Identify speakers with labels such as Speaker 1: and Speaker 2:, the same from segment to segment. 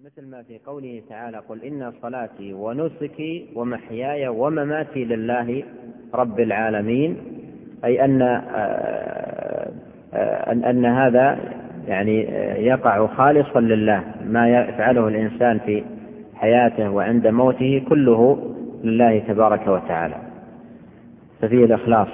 Speaker 1: مثل ما في قوله تعالى: قل إن صلاتي ونسكي ومحياي ومماتي لله رب العالمين، أي أن هذا يعني يقع خالصا لله، ما يفعله الإنسان في حياته وعند موته كله لله تبارك وتعالى، ففيه الإخلاص.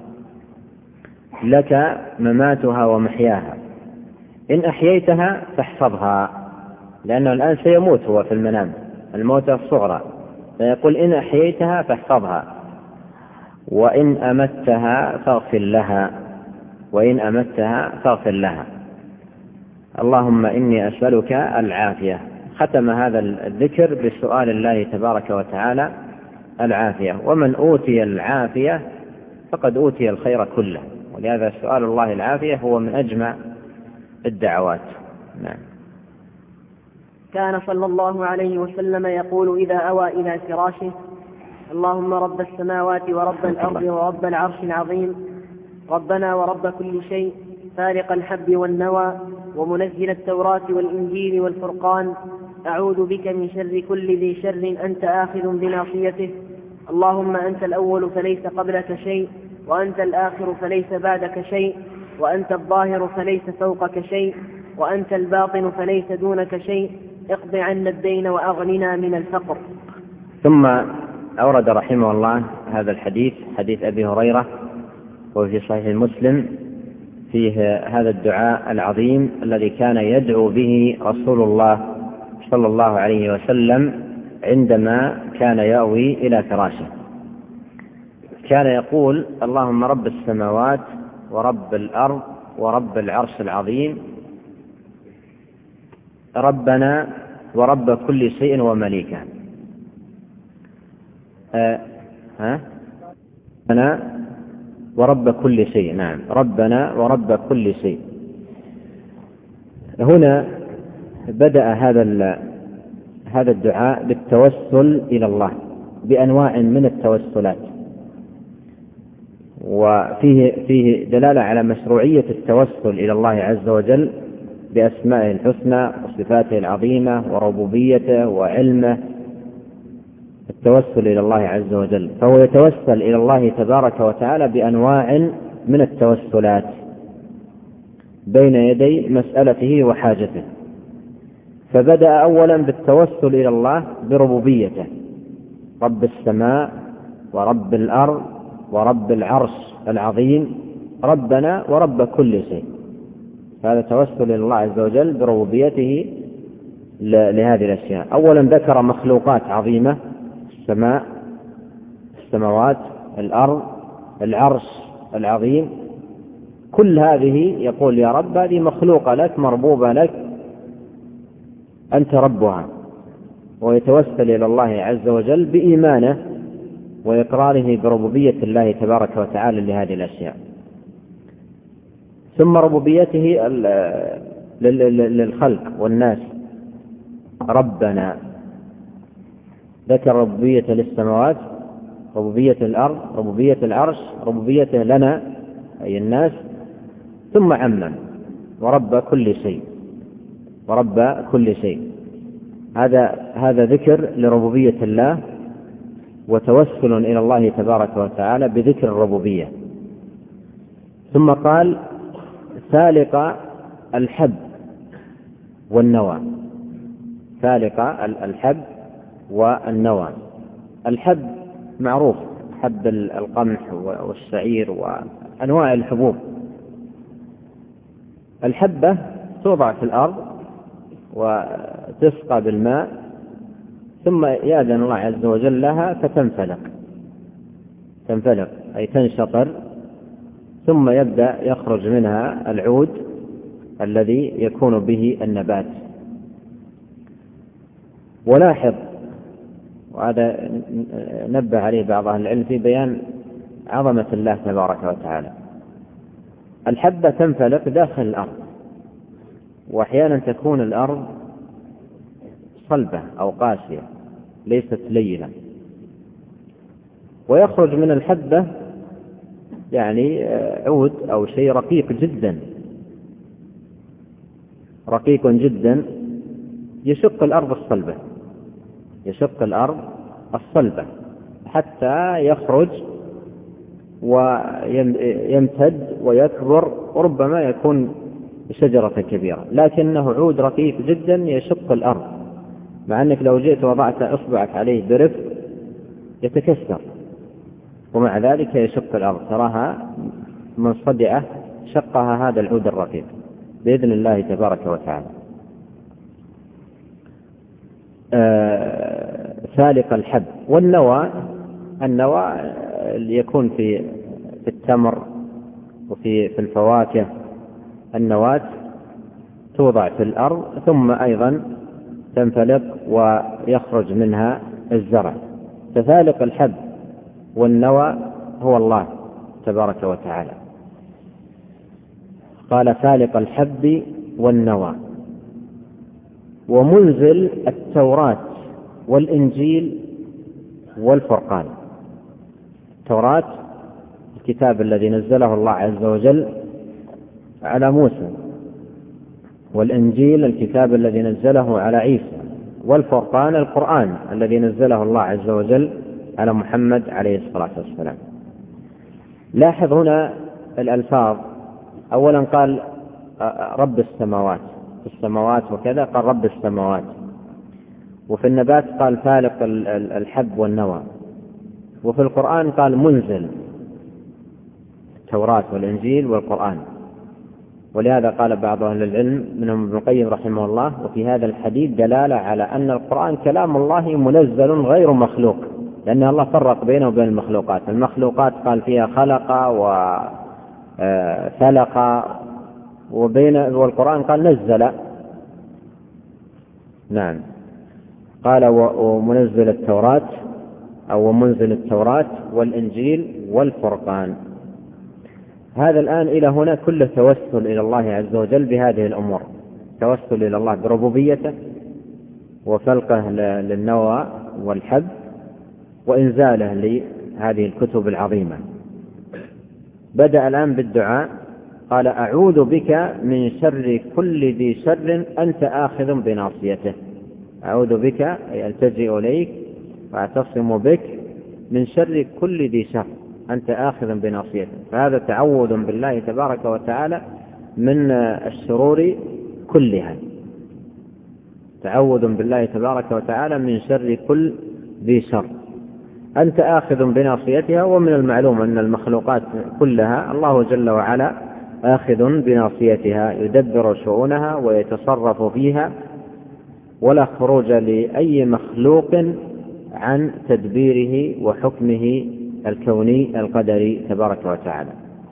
Speaker 1: لك مماتها ومحياها، إن أحييتها فاحفظها، لأنه الآن سيموت هو في المنام الموت الصغرى، فيقول: إن أحييتها فاحفظها، وإن أمتها فاغفر لها، وإن أمتها فاغفر لها. اللهم إني أسألك العافية. ختم هذا الذكر بسؤال الله تبارك وتعالى العافية، ومن أوتي العافية فقد أوتي الخير كله، ولهذا سؤال الله العافية هو من أجمع الدعوات. نعم.
Speaker 2: كان صلى الله عليه وسلم يقول إذا أوى إلى فراشه: اللهم رب السماوات ورب الأرض ورب العرش العظيم، ربنا ورب كل شيء، فارق الحب والنوى، ومنزل التوراة والإنجيل والفرقان، أعوذ بك من شر كل ذي شر أنت آخذ بناصيته، اللهم أنت الأول فليس قبلك شيء، وأنت الآخر فليس بعدك شيء، وأنت الظاهر فليس فوقك شيء، وأنت الباطن فليس دونك شيء، اقض عنا الدين وأغننا من الفقر.
Speaker 1: ثم أورد رحمه الله هذا الحديث، حديث أبي هريرة، وفي صحيح مسلم فيه هذا الدعاء العظيم الذي كان يدعو به رسول الله صلى الله عليه وسلم عندما كان يأوي إلى فراشه. كان يقول: اللهم رب السماوات ورب الأرض ورب العرش العظيم، ربنا ورب كل شيء ومليكه. ربنا ورب كل شيء. نعم، ربنا ورب كل شيء. هنا بدأ هذا الدعاء بالتوسل إلى الله بأنواع من التوسلات، وفيه دلالة على مشروعية التوسل إلى الله عز وجل بأسمائه الحسنى وصفاته العظيمة وربوبيته وعلمه، التوسل إلى الله عز وجل. فهو يتوسل إلى الله تبارك وتعالى بأنواع من التوسلات بين يدي مسألته وحاجته. فبدأ أولا بالتوسل إلى الله بربوبيته: رب السماء ورب الأرض ورب العرش العظيم، ربنا ورب كل شيء. هذا توسل إلى الله عز وجل بربوبيته لهذه الأشياء. أولا ذكر مخلوقات عظيمة: السماء، السماوات، الأرض، العرش العظيم، كل هذه يقول: يا رب هذه مخلوقة لك مربوبة لك، أنت ربها. ويتوسل إلى الله عز وجل بإيمانه وإقراره بربوبية الله تبارك وتعالى لهذه الأشياء. ثم ربوبيته للخلق والناس: ربنا. ذكر ربوبية للسماوات، ربوبية الأرض، ربوبية العرش، ربوبيته لنا أي الناس، ثم عمم: ورب كل شيء، ورب كل شيء. هذا ذكر لربوبية الله وتوسل إلى الله تبارك وتعالى بذكر الربوبية. ثم قال: فالق الحب والنوى. فالق الحب والنوى. الحب معروف، حب القمح والشعير وأنواع الحبوب. الحبة توضع في الأرض وتسقى بالماء، ثم يأذن الله عز وجل لها تنفلق أي تنشطر، ثم يبدأ يخرج منها العود الذي يكون به النبات. ولاحظ، وهذا نبه عليه بعض أهل العلم في بيان عظمة الله تبارك وتعالى: الحبة تنفلق داخل الأرض، وأحيانا تكون الأرض صلبة أو قاسية ليست لينة، ويخرج من الحبة يعني عود أو شيء رقيق جدا يشق الأرض الصلبة، يشق الأرض الصلبة حتى يخرج ويمتد ويكبر، وربما يكون شجرة كبيرة، لكنه عود رقيق جدا يشق الأرض، مع أنك لو جئت وضعت إصبعك عليه برفق يتكسر، ومع ذلك يشق الأرض، تراها منصدعة شقها هذا العود الرقيق بإذن الله تبارك وتعالى. فالق الحب. والنوى، النوى يكون في التمر وفي الفواكه، النواة توضع في الأرض ثم أيضا تنفلق ويخرج منها الزرع. ففالق الحب والنوى هو الله تبارك وتعالى. قال فالق الحب والنوى. ومنزل التوراة والإنجيل والفرقان. التوراة الكتاب الذي نزله الله عز وجل على موسى، والإنجيل الكتاب الذي نزله على عيسى، والفرقان القرآن الذي نزله الله عز وجل على محمد عليه الصلاة والسلام. لاحظ هنا الألفاظ، أولا قال رب السماوات، في السماوات وكذا قال رب السماوات، وفي النبات قال فالق الحب والنوى، وفي القرآن قال منزل التوراة والإنجيل والقرآن. ولهذا قال بعض أهل العلم منهم ابن القيم رحمه الله: وفي هذا الحديث دلالة على أن القرآن كلام الله منزل غير مخلوق، لأن الله فرق بينه وبين المخلوقات. المخلوقات قال فيها خلق وفلق، والقرآن قال نزل. نعم، قال ومنزل التوراة أو ومنزل التوراة والإنجيل والفرقان. هذا الآن إلى هنا كله توسل إلى الله عز وجل بهذه الأمور، توسل إلى الله بربوبيته وفلقه للنوى والحب وإنزاله لهذه الكتب العظيمة. بدأ الآن بالدعاء، قال أعوذ بك من شر كل ذي شر أنت آخذ بناصيته. أعوذ بك أي ألتجئ إليك وأعتصم بك من شر كل ذي شر أنت آخذ بناصيته. فهذا تعوذ بالله تبارك وتعالى من الشرور كلها، تعوذ بالله تبارك وتعالى من شر كل ذي شر أنت آخذ بناصيتها. ومن المعلوم أن المخلوقات كلها الله جل وعلا آخذ بناصيتها، يدبر شؤونها ويتصرف فيها، ولا خروج لأي مخلوق عن تدبيره وحكمه الكوني القدري تبارك وتعالى.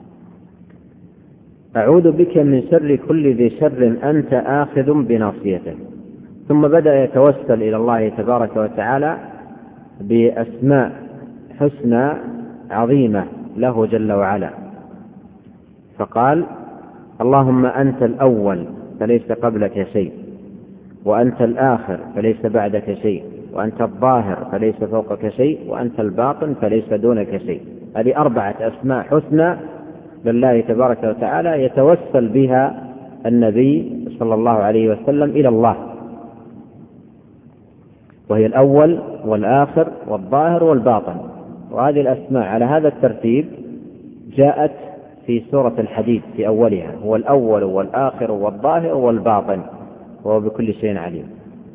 Speaker 1: أعوذ بك من شر كل ذي شر أنت آخذ بناصيته. ثم بدأ يتوسل إلى الله تبارك وتعالى بأسماء حسنى عظيمة له جل وعلا، فقال اللهم أنت الأول فليس قبلك شيء، وأنت الآخر فليس بعدك شيء، وأنت الظاهر فليس فوقك شيء، وأنت الباطن فليس دونك شيء. هذه 4 أسماء حسنى لله تبارك وتعالى يتوسل بها النبي صلى الله عليه وسلم إلى الله، وهي الأول والآخر والظاهر والباطن. وهذه الأسماء على هذا الترتيب جاءت في سورة الحديد في أولها: هو الأول والآخر والظاهر والباطن وهو بكل شيء عليم.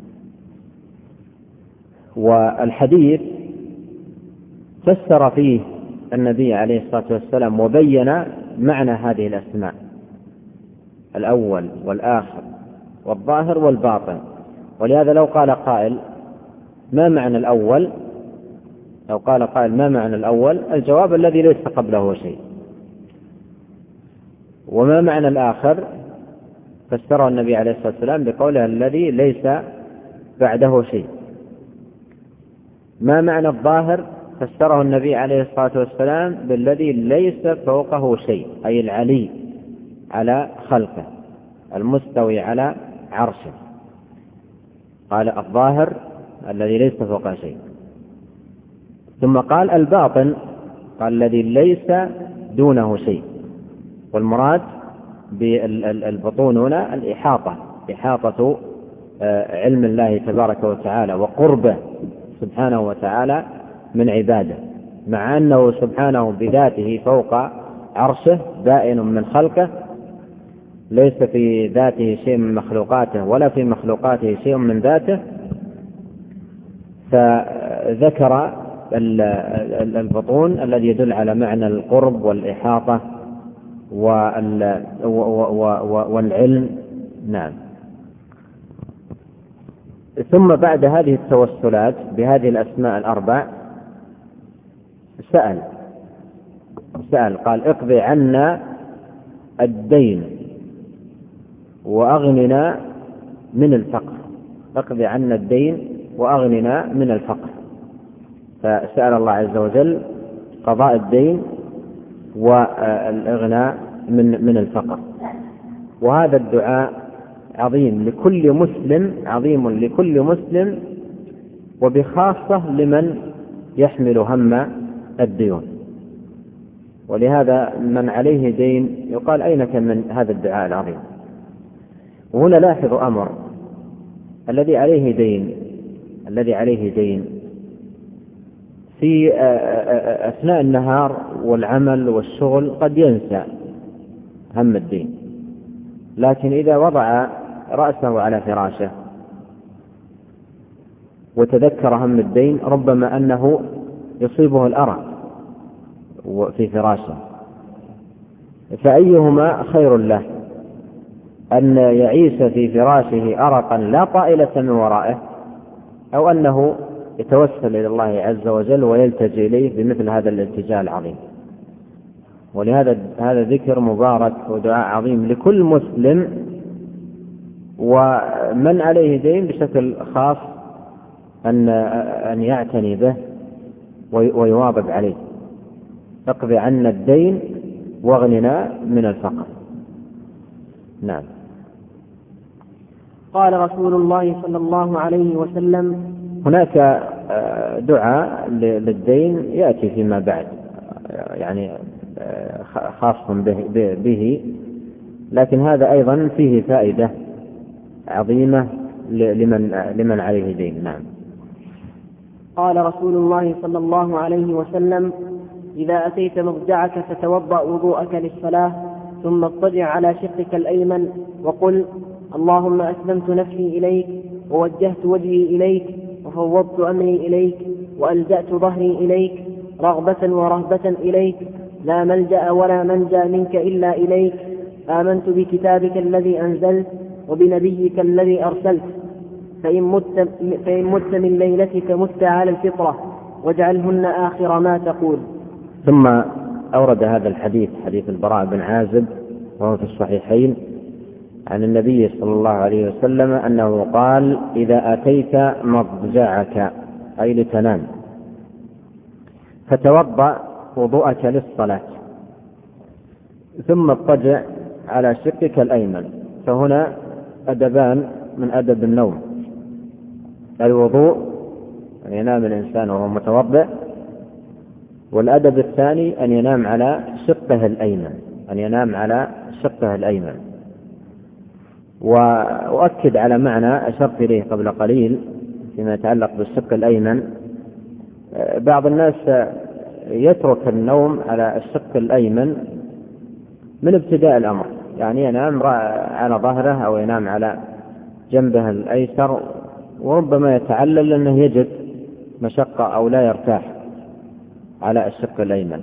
Speaker 1: والحديث فسر فيه النبي عليه الصلاة والسلام وبين معنى هذه الأسماء: الأول والآخر والظاهر والباطن. ولهذا لو قال قائل ما معنى الأول، لو قال قائل ما معنى الأول، الجواب الذي ليس قبله شيء. وما معنى الآخر؟ فسره النبي عليه الصلاة والسلام بقوله الذي ليس بعده شيء. ما معنى الظاهر؟ فسره النبي عليه الصلاة والسلام بالذي ليس فوقه شيء، أي العلي على خلقه المستوي على عرشه. قال الظاهر الذي ليس فوقه شيء. ثم قال الباطن، قال الذي ليس دونه شيء. والمراد بالبطون هنا الإحاطة، إحاطة علم الله تبارك وتعالى وقربه سبحانه وتعالى من عباده، مع أنه سبحانه بذاته فوق عرشه بائن من خلقه، ليس في ذاته شيء من مخلوقاته ولا في مخلوقاته شيء من ذاته. فذكر البطون الذي يدل على معنى القرب والإحاطة والعلم. نعم. ثم بعد هذه التوسلات بهذه الأسماء الأربع سأل قال: اقضي عنا الدين وأغننا من الفقر. اقضي عنا الدين وأغننا من الفقر. فسأل الله عز وجل قضاء الدين والإغناء من الفقر. وهذا الدعاء عظيم لكل مسلم، وبخاصة لمن يحمل هم الديون. ولهذا من عليه دين يقال: أينك من هذا الدعاء العظيم؟ وهنا لاحظ أمر: الذي عليه دين في أثناء النهار والعمل والشغل قد ينسى هم الدين، لكن إذا وضع رأسه على فراشه وتذكر هم الدين ربما أنه يصيبه الأرق في فراشه. فأيهما خير له: أن يعيش في فراشه أرقا لا طائلة من ورائه، أو أنه يتوسل إلى الله عز وجل ويلتجئ إليه بمثل هذا الالتجاء العظيم. ولهذا هذا ذكر مبارك ودعاء عظيم لكل مسلم، ومن عليه دين بشكل خاص أن يعتني به ويواظب عليه. اقضي عنا الدين واغننا من الفقر. نعم.
Speaker 2: قال رسول الله صلى الله عليه وسلم:
Speaker 1: هناك دعاء للدين يأتي فيما بعد، يعني خاص به، لكن هذا أيضا فيه فائدة عظيمة لمن عليه دين. نعم.
Speaker 2: قال رسول الله صلى الله عليه وسلم: إذا أتيت مضجعك فتوضأ وضوءك للصلاة، ثم اضطجع على شقك الأيمن وقل: اللهم أسلمت نفسي إليك، ووجهت وجهي إليك، وفوضت أمري إليك، وألجأت ظهري إليك، رغبة ورهبة إليك، لا ملجأ ولا منجا منك إلا إليك، آمنت بكتابك الذي أنزلت وبنبيك الذي أرسلت، فإن مت من ليلتك مت على الفطرة، واجعلهن آخر ما تقول.
Speaker 1: ثم أورد هذا الحديث، حديث البراء بن عازب، وهو في الصحيحين، عن النبي صلى الله عليه وسلم أنه قال: إذا أتيت مضجعك، أي لتنام، فتوضأ وضوءك للصلاة، ثم اضطجع على شقك الأيمن. فهنا أدبان من أدب النوم: الوضوء، أن ينام الإنسان وهو متوضئ، والأدب الثاني أن ينام على شقه الأيمن. وأؤكد على معنى أشرت إليه قبل قليل فيما يتعلق بالشق الأيمن. بعض الناس يترك النوم على الشق الأيمن من ابتداء الأمر، يعني ينام على ظهره أو ينام على جنبه الأيسر، وربما يتعلل أنه يجد مشقة أو لا يرتاح على الشق الأيمن.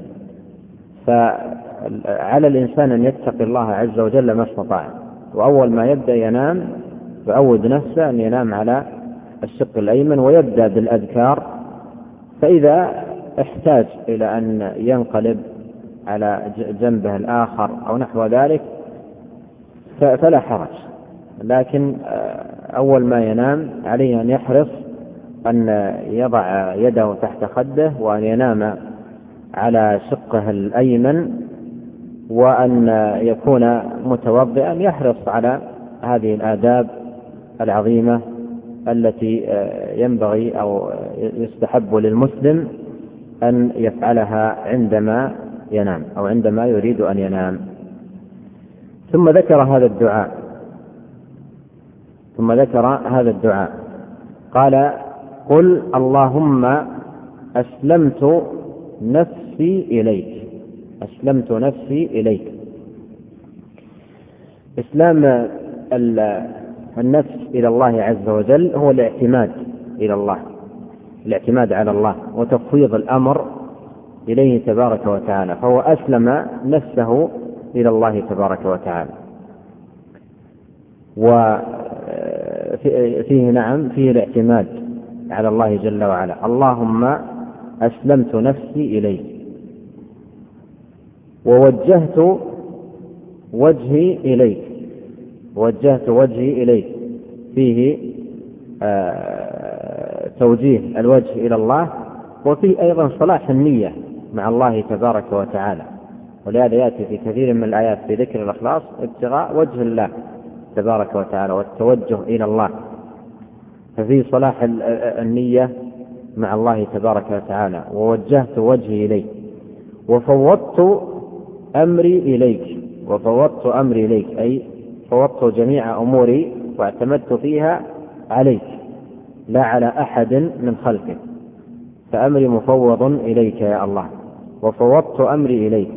Speaker 1: فعلى الإنسان أن يتقي الله عز وجل ما استطاع، وأول ما يبدأ ينام يعود نفسه أن ينام على الشق الأيمن، ويبدأ بالأذكار. فإذا احتاج إلى أن ينقلب على جنبه الآخر أو نحو ذلك فلا حرج، لكن أول ما ينام عليه أن يحرص أن يضع يده تحت خده، وأن ينام على شقه الأيمن، وأن يكون متوضئا، يحرص على هذه الآداب العظيمة التي ينبغي أو يستحب للمسلم أن يفعلها عندما ينام أو عندما يريد أن ينام. ثم ذكر هذا الدعاء ثم ذكر هذا الدعاء قال: قل اللهم أسلمت نفسي إليك. أسلمت نفسي إليك. إسلام النفس إلى الله عز وجل هو الاعتماد إلى الله، الاعتماد على الله وتفويض الأمر إليه تبارك وتعالى، فهو أسلم نفسه إلى الله تبارك وتعالى. وفيه نعم فيه الاعتماد على الله جل وعلا. اللهم أسلمت نفسي إليك ووجهت وجهي إليك. وجهت وجهي إليك فيه توجيه الوجه إلى الله، وفيه أيضا صلاح النية مع الله تبارك وتعالى، ولهذا يأتي في كثير من الآيات في ذكر الإخلاص ابتغاء وجه الله تبارك وتعالى والتوجه إلى الله، ففي صلاح النية مع الله تبارك وتعالى. ووجهت وجهي إليك وفوضت أمري إليك. وفوضت أمري إليك أي فوضت جميع أموري واعتمدت فيها عليك لا على أحد من خلقك، فأمري مفوض إليك يا الله. وفوضت أمري إليك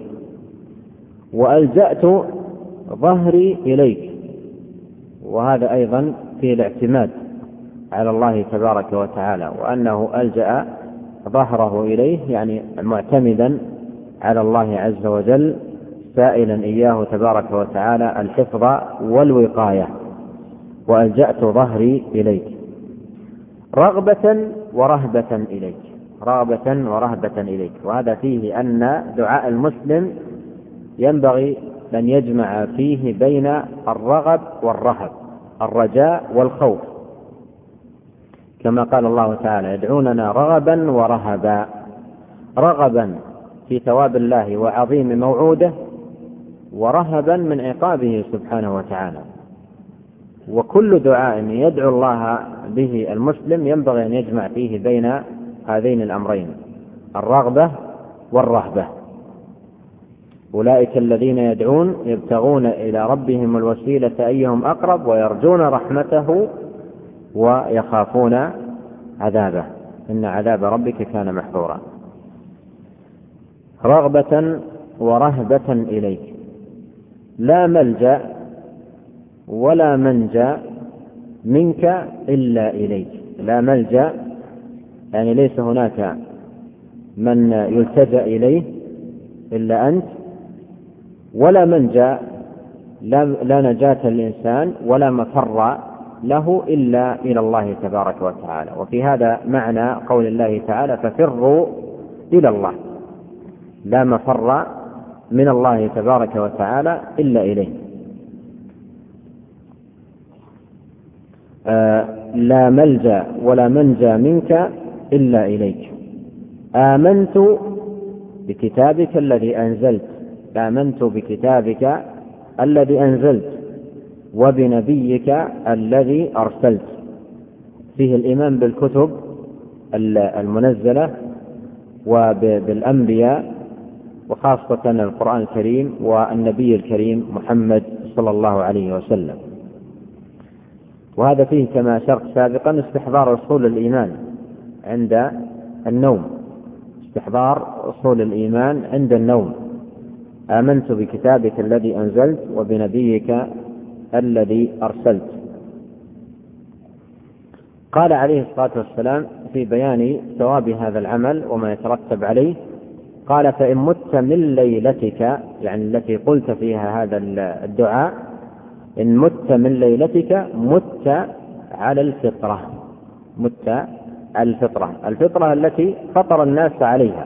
Speaker 1: وألجأت ظهري إليك، وهذا أيضا فيه الاعتماد على الله تبارك وتعالى، وأنه ألجأ ظهره إليه يعني معتمدا على الله عز وجل، سائلا إياه تبارك وتعالى الحفظ والوقاية. وألجأت ظهري إليك رغبة ورهبة إليك. رغبة ورهبة إليك. وهذا فيه أن دعاء المسلم ينبغي أن يجمع فيه بين الرغب والرهب، الرجاء والخوف، كما قال الله تعالى: يدعوننا رغبا ورهبا. رغبا في ثواب الله وعظيم موعوده، ورهبا من عقابه سبحانه وتعالى. وكل دعاء يدعو الله به المسلم ينبغي أن يجمع فيه بين هذين الأمرين، الرغبة والرهبة. أولئك الذين يدعون يبتغون إلى ربهم الوسيلة أيهم أقرب ويرجون رحمته ويخافون عذابه، إن عذاب ربك كان محذورا. رغبة ورهبة إليك. لا ملجأ ولا منجا منك إلا إليك. لا ملجأ يعني ليس هناك من يلتجأ إليه إلا أنت، ولا منجا لا نجاة للإنسان ولا مفر له إلا إلى الله تبارك وتعالى. وفي هذا معنى قول الله تعالى: ففروا إلى الله. لا مفر من الله تبارك وتعالى إلا إليه. لا ملجأ ولا منجا منك إلا إليك. آمنت بكتابك الذي أنزلت. آمنت بكتابك الذي أنزلت وبنبيك الذي أرسلت. فيه الإيمان بالكتب المنزلة وبالأنبياء، وخاصة القرآن الكريم والنبي الكريم محمد صلى الله عليه وسلم. وهذا فيه كما أشرت سابقا استحضار أصول الإيمان عند النوم. استحضار أصول الإيمان عند النوم. آمنت بكتابك الذي أنزلت وبنبيك الذي أرسلت. قال عليه الصلاة والسلام في بيان ثواب هذا العمل وما يترتب عليه، قال: فإن مت من ليلتك، يعني التي قلت فيها هذا الدعاء، إن مت من ليلتك مت على الفطرة. مت الفطرة، الفطرة التي فطر الناس عليها.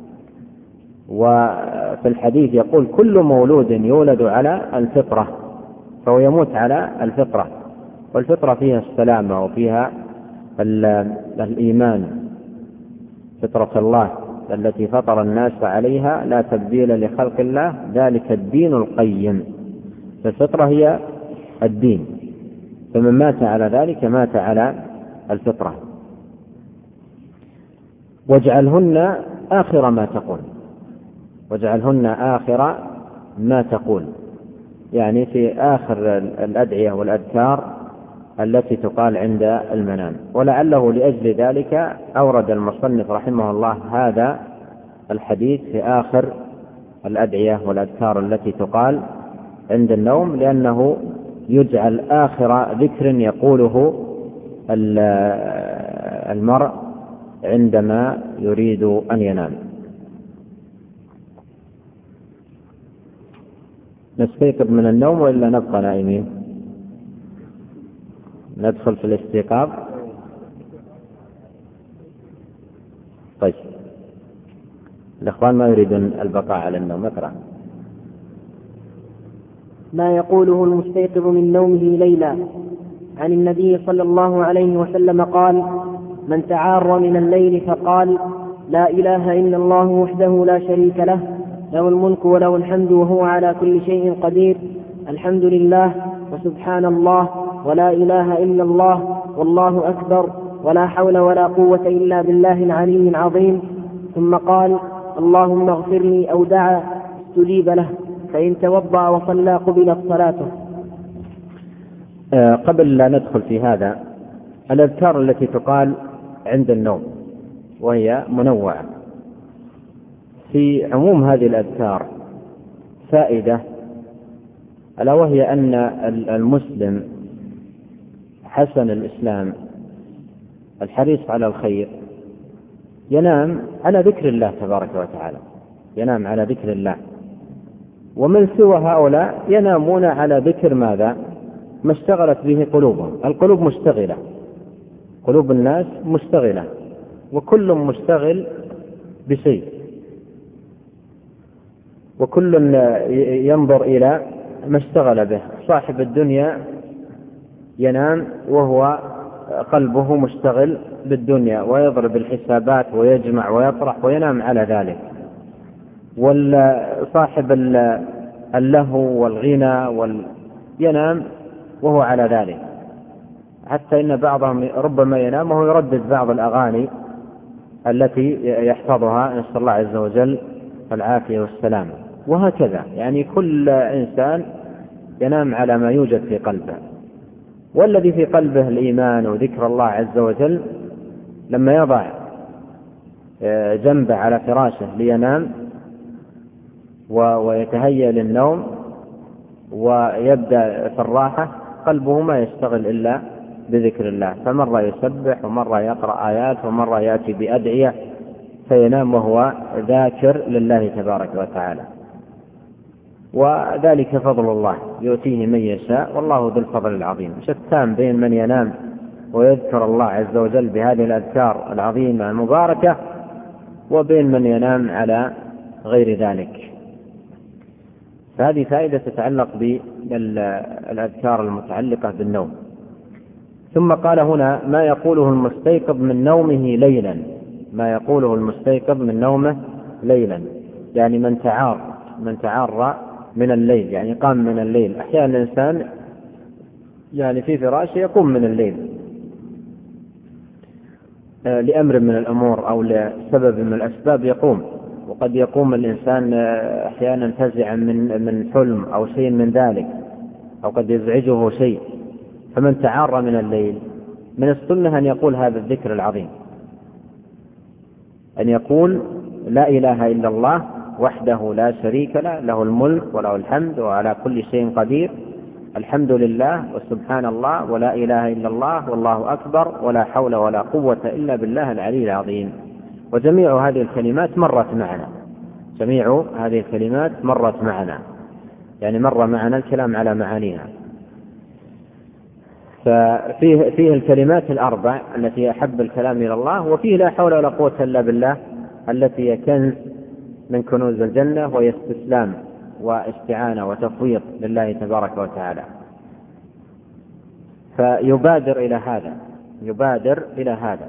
Speaker 1: وفي الحديث يقول: كل مولود يولد على الفطرة، فهو يموت على الفطرة. والفطرة فيها السلامة وفيها الإيمان، فطرة الله التي فطر الناس عليها لا تبديل لخلق الله، ذلك الدين القيم. فالفطرة هي الدين، فمن مات على ذلك مات على الفطرة. واجعلهن آخر ما تقول. واجعلهن آخر ما تقول، يعني في آخر الأدعية والأذكار التي تقال عند المنام. ولعله لأجل ذلك أورد المصنف رحمه الله هذا الحديث في آخر الأدعية والأذكار التي تقال عند النوم، لأنه يجعل آخر ذكر يقوله المرء عندما يريد أن ينام. نستيقظ من النوم وإلا نبقى نائمين؟ ندخل في الاستيقاظ. طيب، الإخوان ما يريدون البقاء على النوم. اقرأ.
Speaker 2: ما يقوله المستيقظ من نومه ليلا. عن النبي صلى الله عليه وسلم قال: من تعار من الليل فقال: لا إله إلا الله وحده لا شريك له، له الملك وله الحمد وهو على كل شيء قدير، الحمد لله وسبحان الله ولا إله إلا الله والله أكبر ولا حول ولا قوة إلا بالله العلي العظيم، ثم قال: اللهم اغفر لي، أو دعا استجيب له، فإن توضأ وصلى قبلت صلاته.
Speaker 1: قبل لا ندخل في هذا، الأذكار التي تقال عند النوم وهي منوعة، في عموم هذه الأذكار فائدة، ألا وهي أن المسلم حسن الإسلام الحريص على الخير ينام على ذكر الله تبارك وتعالى، ينام على ذكر الله. ومن سوى هؤلاء ينامون على ذكر ماذا؟ ما اشتغلت به قلوبهم. القلوب مشتغلة، قلوب الناس مشتغلة، وكل مشتغل بشيء، وكل ينظر إلى ما اشتغل به. صاحب الدنيا ينام وهو قلبه مشتغل بالدنيا، ويضرب الحسابات ويجمع ويطرح وينام على ذلك. وصاحب اللهو والغنى ينام وهو على ذلك، حتى إن بعضهم ربما ينام وهو يردد بعض الأغاني التي يحفظها، نسأل الله عز وجل العافية والسلامة. وهكذا يعني كل إنسان ينام على ما يوجد في قلبه، والذي في قلبه الإيمان وذكر الله عز وجل لما يضع جنبه على فراشه لينام ويتهيأ للنوم ويبدأ في الراحة، قلبه ما يشتغل إلا بذكر الله، فمرة يسبح ومرة يقرأ آيات ومرة يأتي بأدعية، فينام وهو ذاكر لله تبارك وتعالى. وذلك فضل الله يؤتيه من يشاء والله ذو الفضل العظيم. شتان بين من ينام ويذكر الله عز وجل بهذه الأذكار العظيمة المباركة، وبين من ينام على غير ذلك. فهذه فائدة تتعلق بالأذكار المتعلقة بالنوم. ثم قال هنا: ما يقوله المستيقظ من نومه ليلا. ما يقوله المستيقظ من نومه ليلا، يعني من تعار من الليل، يعني قام من الليل. أحيانا الإنسان يعني في فراشه يقوم من الليل لأمر من الأمور أو لسبب من الأسباب يقوم، وقد يقوم الإنسان أحيانا فزعا من حلم أو شيء من ذلك، أو قد يزعجه شيء. فمن تعار من الليل من السنة أن يقول هذا الذكر العظيم، أن يقول: لا إله إلا الله وحده لا شريك له، له الملك وله الحمد وعلى كل شيء قدير، الحمد لله وسبحان الله ولا إله إلا الله والله أكبر ولا حول ولا قوة إلا بالله العلي العظيم. وجميع هذه الكلمات مرت معنا، جميع هذه الكلمات مرت معنا، يعني مر معنا الكلام على معانيها. فيه الكلمات الأربع التي أحب الكلام إلى الله، وفيه لا حول ولا قوة إلا بالله التي هي كنز من كنوز الجنة، وهي استسلام واستعانة وتفويض لله تبارك وتعالى. فيبادر إلى هذا.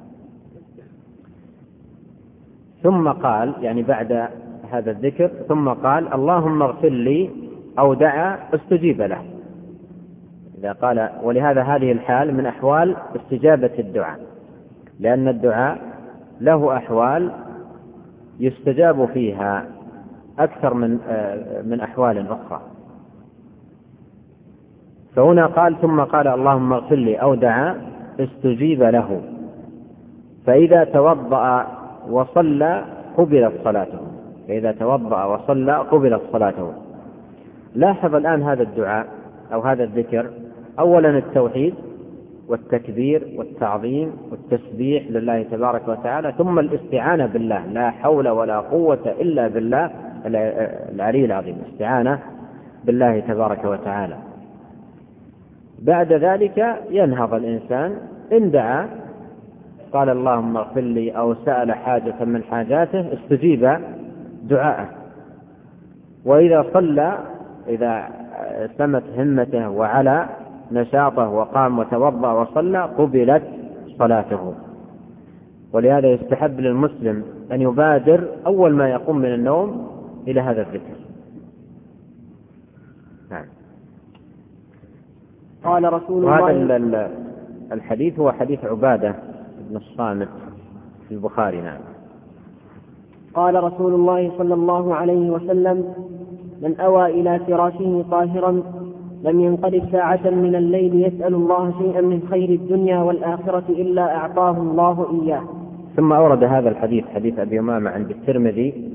Speaker 1: ثم قال، يعني بعد هذا الذكر، ثم قال: اللهم اغفر لي، أو دعا استجيب له. إذا قال، ولهذا هذه الحال من أحوال استجابة الدعاء، لأن الدعاء له أحوال يستجاب فيها أكثر من أحوال أخرى. فهنا قال ثم قال اللهم اغفر لي أو دعا استجيب له، فإذا توضأ وصلى قبلت صلاته، فإذا توضأ وصلى قبلت صلاته. لاحظ الآن هذا الدعاء أو هذا الذكر، أولا التوحيد والتكبير والتعظيم والتسبيح لله تبارك وتعالى، ثم الاستعانة بالله، لا حول ولا قوة إلا بالله العلي العظيم، استعانة بالله تبارك وتعالى. بعد ذلك ينهض الإنسان إن دعا قال اللهم اغفر لي أو سأل حاجة من حاجاته استجيب دعاءه. وإذا صلى إذا سمت همته وعلى نشاطه وقام وتوضأ وصلى قبلت صلاته. ولهذا يستحب للمسلم أن يبادر أول ما يقوم من النوم إلى هذا الذكر. نعم.
Speaker 2: قال رسول الله،
Speaker 1: وهذا الحديث هو حديث عبادة بن الصامت في البخاري. نعم.
Speaker 2: قال رسول الله صلى الله عليه وسلم: من أوى إلى فراشه طاهرا لم ينقلب ساعة من الليل يسأل الله شيئا من خير الدنيا والآخرة إلا أعطاه الله إياه.
Speaker 1: ثم أورد هذا الحديث حديث أبي أمامة عند الترمذي،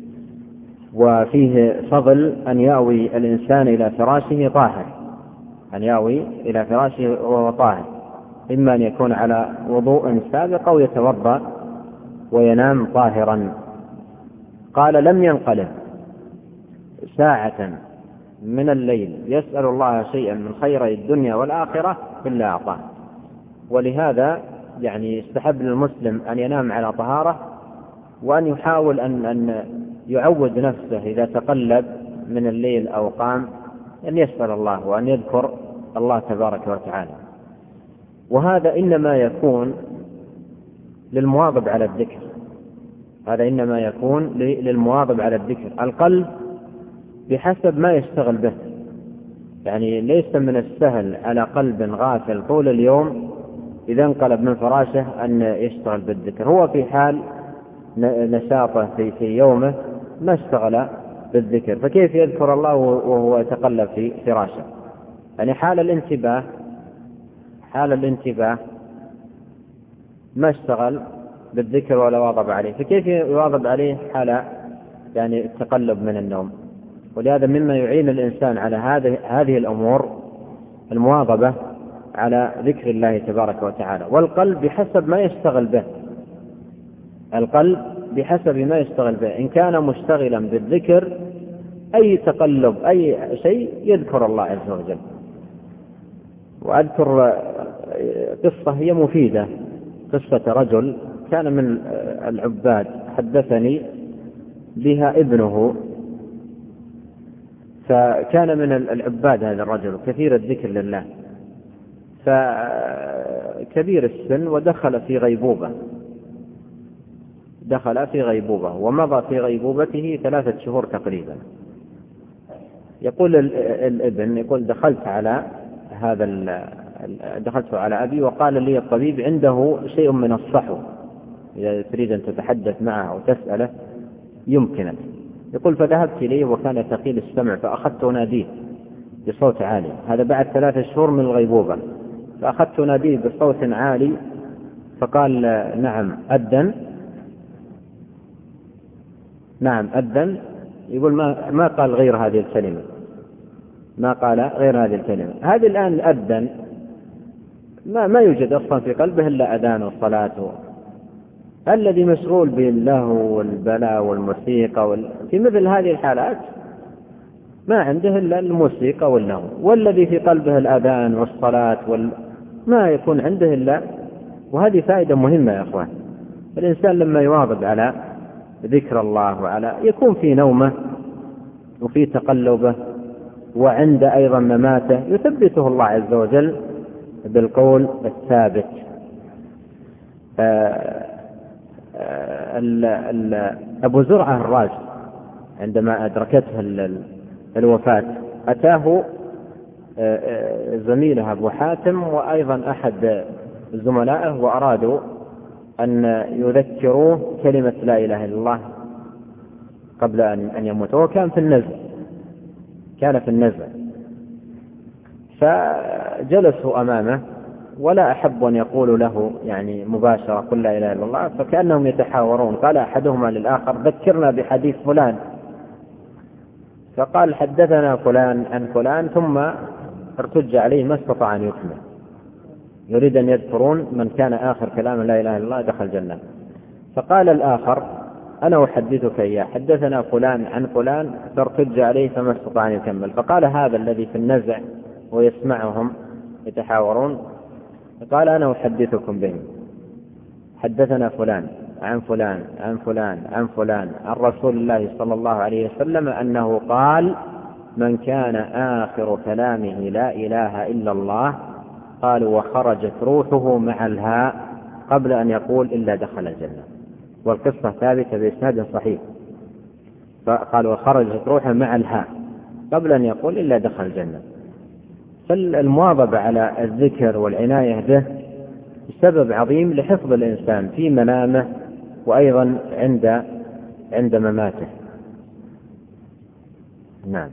Speaker 1: وفيه فضل أن يأوي الإنسان إلى فراشه طاهر، أن يأوي إلى فراشه وهو طاهر، إما أن يكون على وضوء سابق أو يتوضأ وينام طاهرا. قال لم ينقلب ساعة من الليل يسأل الله شيئا من خير الدنيا والآخرة إلا أعطاه. ولهذا يعني يستحب للمسلم أن ينام على طهارة، وأن يحاول أن يعود نفسه إذا تقلب من الليل أو قام أن يسأل الله وأن يذكر الله تبارك وتعالى. وهذا إنما يكون للمواظب على الذكر، هذا إنما يكون للمواظب على الذكر. القلب بحسب ما يشتغل به، يعني ليس من السهل على قلب غافل طول اليوم إذا انقلب من فراشه أن يشتغل بالذكر. هو في حال نشاطه في يومه ما اشتغل بالذكر، فكيف يذكر الله وهو يتقلب في فراشه؟ يعني حال الانتباه ما اشتغل بالذكر ولا واظب عليه، فكيف يواظب عليه حال يعني التقلب من النوم؟ ولهذا مما يعين الإنسان على هذه الأمور المواظبة على ذكر الله تبارك وتعالى. والقلب بحسب ما يشتغل به، القلب بحسب ما يشتغل به، إن كان مشتغلا بالذكر أي تقلب أي شيء يذكر الله عز وجل. وأذكر قصة هي مفيدة، قصة رجل كان من العباد حدثني بها ابنه، فكان من العباد هذا الرجل كثير الذكر لله، فكبير السن ودخل في غيبوبة، ومضى في غيبوبته 3 شهور تقريبا. يقول الابن دخلت على أبي وقال لي الطبيب عنده شيء من الصحو، إذا تريد أن تتحدث معه أو تسأله يمكنك. يقول فذهبت إليه وكان ثقيل السمع، فأخذت أناديه بصوت عالي، هذا بعد 3 شهور من الغيبوبة، فأخذت أناديه بصوت عالي فقال نعم أذن. يقول ما قال غير هذه الكلمة، هذه الآن الأذن ما يوجد أصلا في قلبه إلا أذان والصلاة. الذي مشغول باللهو والبلاء والموسيقى في مثل هذه الحالات ما عنده إلا الموسيقى واللهو، والذي في قلبه الأذان والصلاة ما يكون عنده إلا. وهذه فائدة مهمة يا أخوان، الإنسان لما يواظب على ذكر الله وعلى يكون في نومه وفي تقلبه وعند أيضا مماته يثبته الله عز وجل بالقول الثابت. أبو زرعة الرازي عندما أدركته الوفاة أتاه زميله أبو حاتم وأيضا أحد زملائه وأرادوا أن يذكروه كلمة لا إله إلا الله قبل أن يموت، وهو كان في النزع. فجلسوا أمامه ولا أحب أن يقولوا له يعني مباشرة قل لا إله إلا الله، فكأنهم يتحاورون. قال أحدهما للآخر ذكرنا بحديث فلان، فقال حدثنا فلان عن فلان، ثم ارتج عليه ما استطاع أن يكمل، يريد أن يذكرون من كان آخر كلام لا إله إلا الله دخل الجنة. فقال الآخر أنا أحدثك إياه، حدثنا فلان عن فلان، فارتج عليه فما استطاع أن يكمل. فقال هذا الذي في النزع ويسمعهم يتحاورون، قال أنا أحدثكم به، حدثنا فلان عن فلان عن فلان عن فلان عن رسول الله صلى الله عليه وسلم أنه قال من كان آخر كلامه لا إله إلا الله، قالوا وخرجت روحه مع الهاء قبل أن يقول إلا دخل الجنة. والقصة ثابتة بإسناد صحيح. فقالوا وخرجت روحه مع الهاء قبل أن يقول إلا دخل الجنة. فالمواظبة على الذكر والعناية به سبب عظيم لحفظ الإنسان في منامه وأيضا عند مماته. نعم.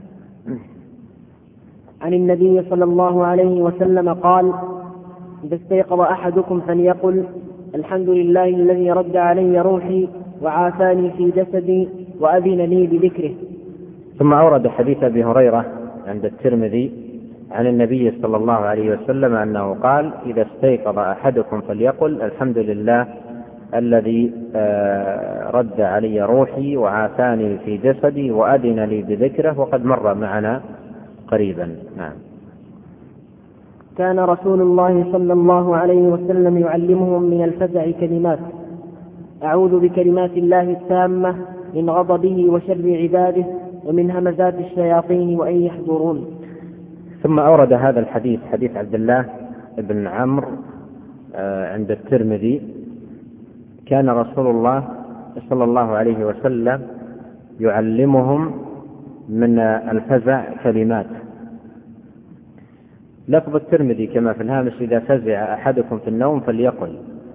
Speaker 2: عن النبي صلى الله عليه وسلم قال إذا استيقظ أحدكم فليقل الحمد لله الذي رد علي روحي وعافاني في جسدي وأذن لي بذكره.
Speaker 1: ثم أورد حديث أبي هريرة عند الترمذي عن النبي صلى الله عليه وسلم أنه قال إذا استيقظ أحدكم فليقل الحمد لله الذي رد علي روحي وعافاني في جسدي وأذن لي بذكره، وقد مر معنا قريبا. نعم.
Speaker 2: كان رسول الله صلى الله عليه وسلم يعلمهم من الفزع كلمات: أعوذ بكلمات الله التامة من غضبه وشر عباده ومن همزات الشياطين وأن يحضرون.
Speaker 1: ثم أورد هذا الحديث حديث عبد الله بن عمرو عند الترمذي: كان رسول الله صلى الله عليه وسلم يعلمهم من الفزع كلمات. لفظ الترمذي كما في الهامش: إذا فزع أحدكم في النوم فليقل.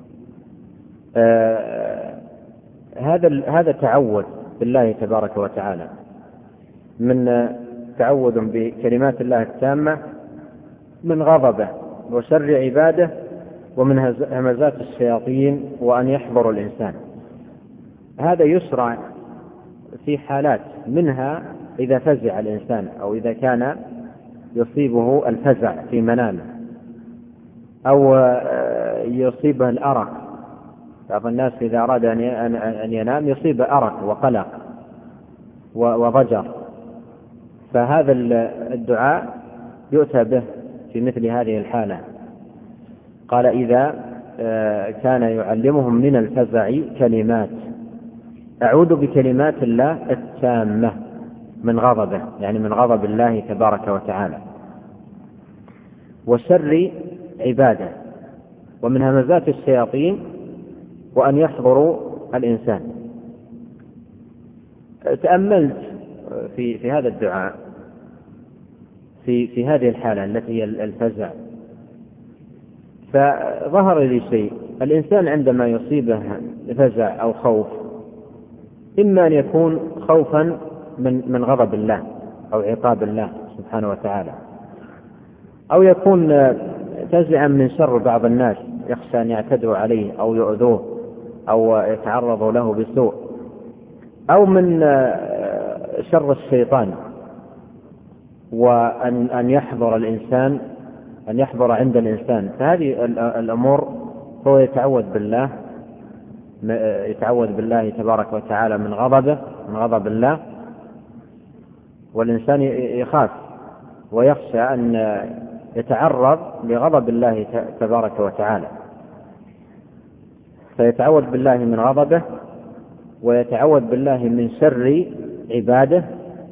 Speaker 1: هذا تعوذ بالله تبارك وتعالى، من تعوذ بكلمات الله التامة من غضبه وشر عباده ومن همزات الشياطين وأن يحضر الإنسان. هذا يشرع في حالات، منها إذا فزع الإنسان أو إذا كان يصيبه الفزع في منامه أو يصيبه الأرق. بعض الناس إذا أراد أن ينام يصيب أرق وقلق وضجر، فهذا الدعاء يؤتى به في مثل هذه الحالة. قال إذا كان يعلمهم من الفزع كلمات: أعوذ بكلمات الله التامة من غضبه، يعني من غضب الله تبارك وتعالى، وشر عباده ومن همزات الشياطين وأن يحضروا الإنسان. تأملت في هذا الدعاء في هذه الحالة التي هي الفزع، فظهر لي شيء: الإنسان عندما يصيبه فزع أو خوف، إما أن يكون خوفا من غضب الله أو عقاب الله سبحانه وتعالى، أو يكون فزعا من شر بعض الناس، يخشى أن يعتدوا عليه أو يؤذوه أو يتعرضوا له بسوء، أو من شر الشيطان، وأن يحضر الإنسان، أن يحضر عند الإنسان. فهذه الأمور هو يتعوذ بالله تبارك وتعالى من غضب الله، والإنسان يخاف ويخشى أن يتعرض لغضب الله تبارك وتعالى، فيتعوذ بالله من غضبه ويتعوذ بالله من شر عباده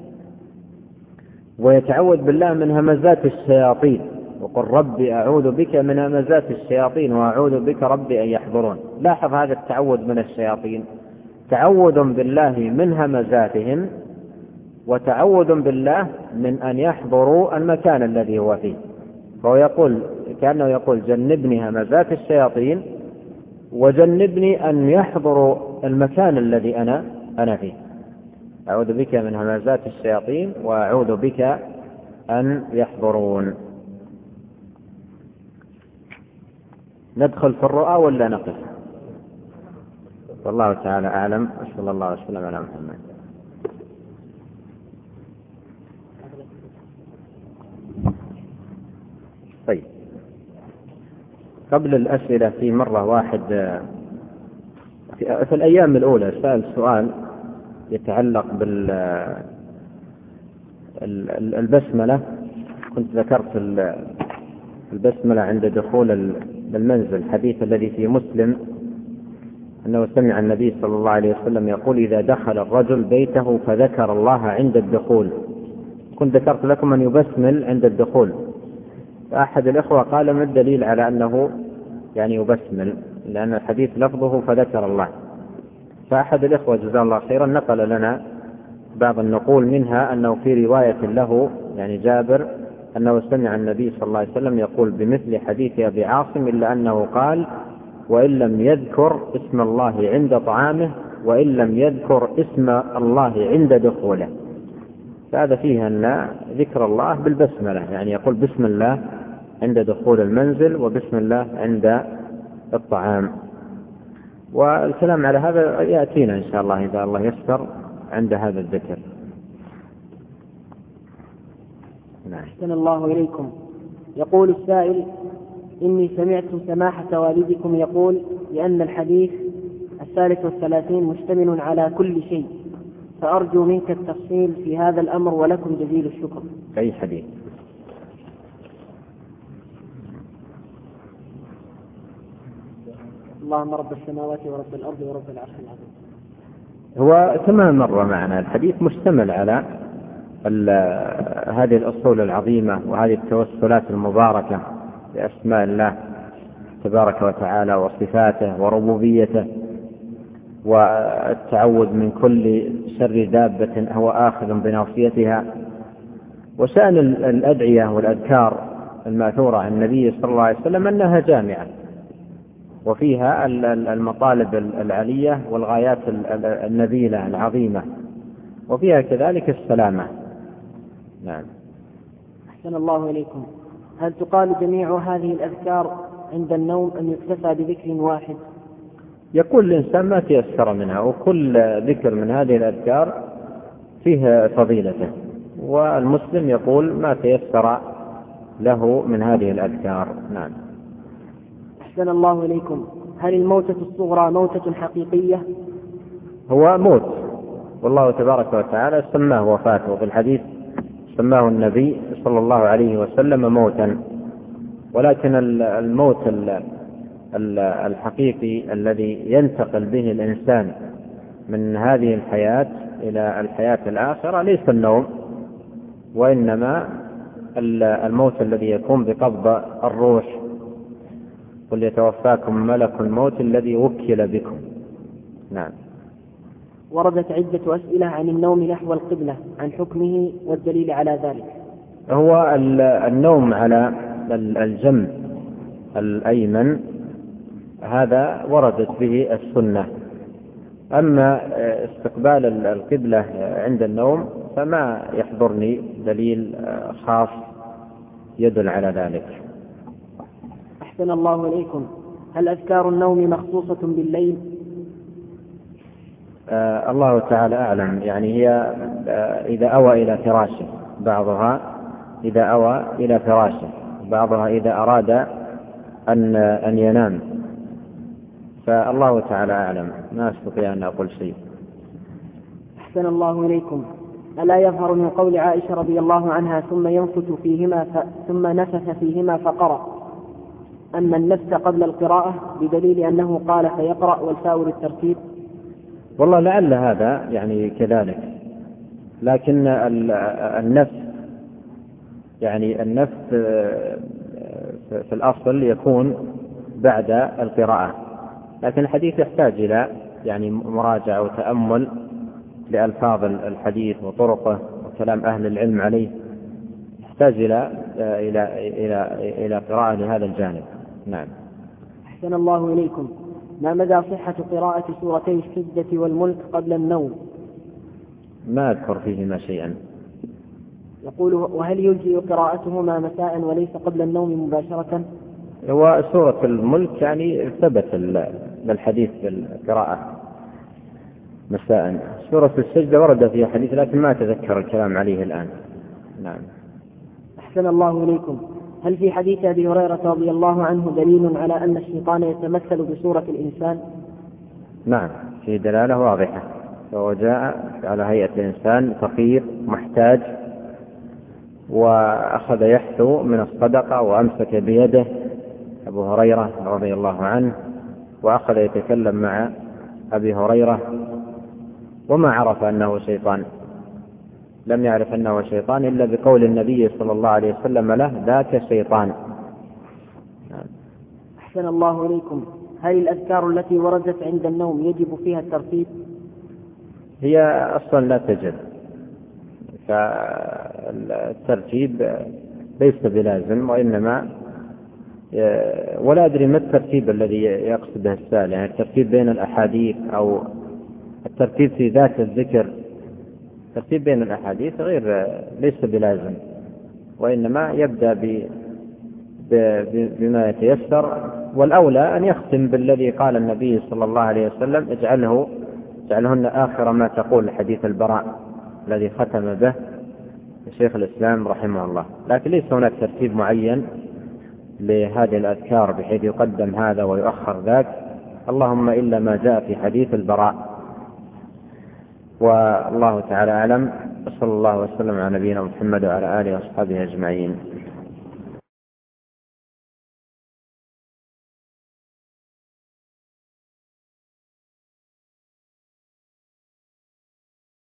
Speaker 1: ويتعوذ بالله من همزات الشياطين. وقل ربي أعوذ بك من همزات الشياطين وأعوذ بك ربي أن يحضرون. لاحظ هذا التعوذ من الشياطين: تعوذ بالله من همزاتهم وتعوذ بالله من أن يحضروا المكان الذي هو فيه. فهو كأنه يقول جنبني همزات الشياطين وجنبني أن يحضروا المكان الذي أنا فيه. أعوذ بك من همزات الشياطين وأعوذ بك أن يحضرون. ندخل في الرؤى ولا نقف؟ والله تعالى أعلم، صلى الله عليه وسلم على محمد. طيب، قبل الأسئلة في مرة واحد في الأيام الأولى سأل سؤال يتعلق بالبسملة. كنت ذكرت البسملة عند دخول المنزل، الحديث الذي في مسلم أنه سمع النبي صلى الله عليه وسلم يقول: إذا دخل الرجل بيته فذكر الله عند الدخول. كنت ذكرت لكم أن يبسمل عند الدخول، فأحد الإخوة قال: ما الدليل على أنه يعني يبسمل؟ لأن الحديث لفظه فذكر الله. فأحد الإخوة جزاه الله خيرا نقل لنا بعض النقول، منها أنه في رواية له يعني جابر أنه سمع النبي صلى الله عليه وسلم يقول بمثل حديث أبي عاصم، إلا أنه قال: وإن لم يذكر اسم الله عند طعامه وإن لم يذكر اسم الله عند دخوله. فهذا فيه أن ذكر الله بالبسملة، يعني يقول بسم الله عند دخول المنزل وبسم الله عند الطعام. والكلام على هذا يأتينا إن شاء الله إذا الله يسر عند هذا الذكر.
Speaker 2: أحسن الله إليكم. يقول السائل: إني سمعت سماحة والدكم يقول بأن الحديث 33 مشتمل على كل شيء، فأرجو منك التفصيل في هذا الأمر ولكم جزيل الشكر.
Speaker 1: أي حديث؟
Speaker 2: اللهم رب السماوات ورب الأرض ورب العرش العظيم.
Speaker 1: هو كما مر معنا الحديث مشتمل على هذه الأصول العظيمة وهذه التوسلات المباركة بأسماء الله تبارك وتعالى وصفاته وربوبيته، والتعوذ من كل شر دابة هو آخذ بناصيتها، وشأن الأدعية والأذكار الماثورة عن النبي صلى الله عليه وسلم أنها جامعة وفيها المطالب العلية والغايات النبيلة العظيمة، وفيها كذلك السلامة. نعم.
Speaker 2: أحسن الله إليكم. هل تقال جميع هذه الأذكار عند النوم أم يكتفى بذكر واحد؟
Speaker 1: يقول الإنسان ما تيسر منها، وكل ذكر من هذه الأذكار فيه فضيلته، والمسلم يقول ما تيسر له من هذه الأذكار. نعم.
Speaker 2: أحسن الله إليكم. هل الموتة الصغرى موتة حقيقية؟
Speaker 1: هو موت، والله تبارك وتعالى سماه وفاته، وفي الحديث سماه النبي صلى الله عليه وسلم موتا، ولكن الموت الحقيقي الذي ينتقل به الإنسان من هذه الحياة إلى الحياة الآخرة ليس النوم، وإنما الموت الذي يكون بقبض الروح. قل يتوفاكم ملك الموت الذي وكل بكم. نعم.
Speaker 2: وردت عدة أسئلة عن النوم نحو القبلة، عن حكمه والدليل على ذلك.
Speaker 1: هو النوم على الجنب الأيمن هذا وردت به السنة، أما استقبال القبلة عند النوم فما يحضرني دليل خاص يدل على ذلك.
Speaker 2: أحسن الله إليكم. هل أذكار النوم مخصوصة بالليل؟
Speaker 1: الله تعالى أعلم، يعني هي إذا أوى إلى فراشه، بعضها إذا أوى إلى فراشه، بعضها إذا أراد أن ينام، فالله تعالى أعلم، ما أستطيع أن أقول شيء.
Speaker 2: أحسن الله إليكم. ألا يظهر من قول عائشة رضي الله عنها ثم نفث فيهما فقرأ أن النفث قبل القراءة بدليل أنه قال فيقرأ والفاء للترتيب؟
Speaker 1: والله لعل هذا يعني كذلك، لكن النفث يعني النفث في الأصل يكون بعد القراءة، لكن الحديث يحتاج إلى يعني مراجعة وتأمل لألفاظ الحديث وطرقه وكلام أهل العلم عليه، يحتاج إلى قراءة لهذا الجانب. نعم.
Speaker 2: أحسن الله إليكم. ما مدى صحة قراءة سورتي السجدة والملك قبل النوم؟
Speaker 1: ما أذكر فيهما شيئا.
Speaker 2: يقول: وهل يجزئ قراءتهما مساء وليس قبل النوم مباشرة؟
Speaker 1: وسورة الملك يعني ثبت الحديث بالقراءة مساء. سورة السجدة ورد فيها حديث لكن ما أتذكر الكلام عليه الآن. نعم.
Speaker 2: أحسن الله إليكم. هل في حديث أبي هريرة رضي الله عنه دليل على أن الشيطان يتمثل بصورة الإنسان؟
Speaker 1: نعم، في دلالة واضحة. فهو جاء على هيئة إنسان فقير محتاج، وأخذ يحثو من الصدقة وأمسك بيده أبو هريرة رضي الله عنه، وأخذ يتكلم مع أبي هريرة وما عرف أنه شيطان، لم يعرف أنه شيطان إلا بقول النبي صلى الله عليه وسلم له: ذاك شيطان.
Speaker 2: أحسن الله إليكم. هل الأذكار التي وردت عند النوم يجب فيها الترتيب؟
Speaker 1: هي أصلا لا تجب، فالترتيب ليس بلازم، وإنما ولا أدري ما الترتيب الذي يقصده السائل، يعني الترتيب بين الأحاديث أو الترتيب في ذات الذكر. الترتيب بين الأحاديث ليس بلازم، وإنما يبدأ بما يتيسر، والأولى أن يختم بالذي قال النبي صلى الله عليه وسلم: اجعلهن آخر ما تقول، حديث البراء الذي ختم به شيخ الإسلام رحمه الله. لكن ليس هناك ترتيب معين لهذه الأذكار بحيث يقدم هذا ويؤخر ذاك، اللهم إلا ما جاء في حديث البراء. والله تعالى أعلم، صلى الله وسلم على نبينا محمد وعلى آله وأصحابه أجمعين.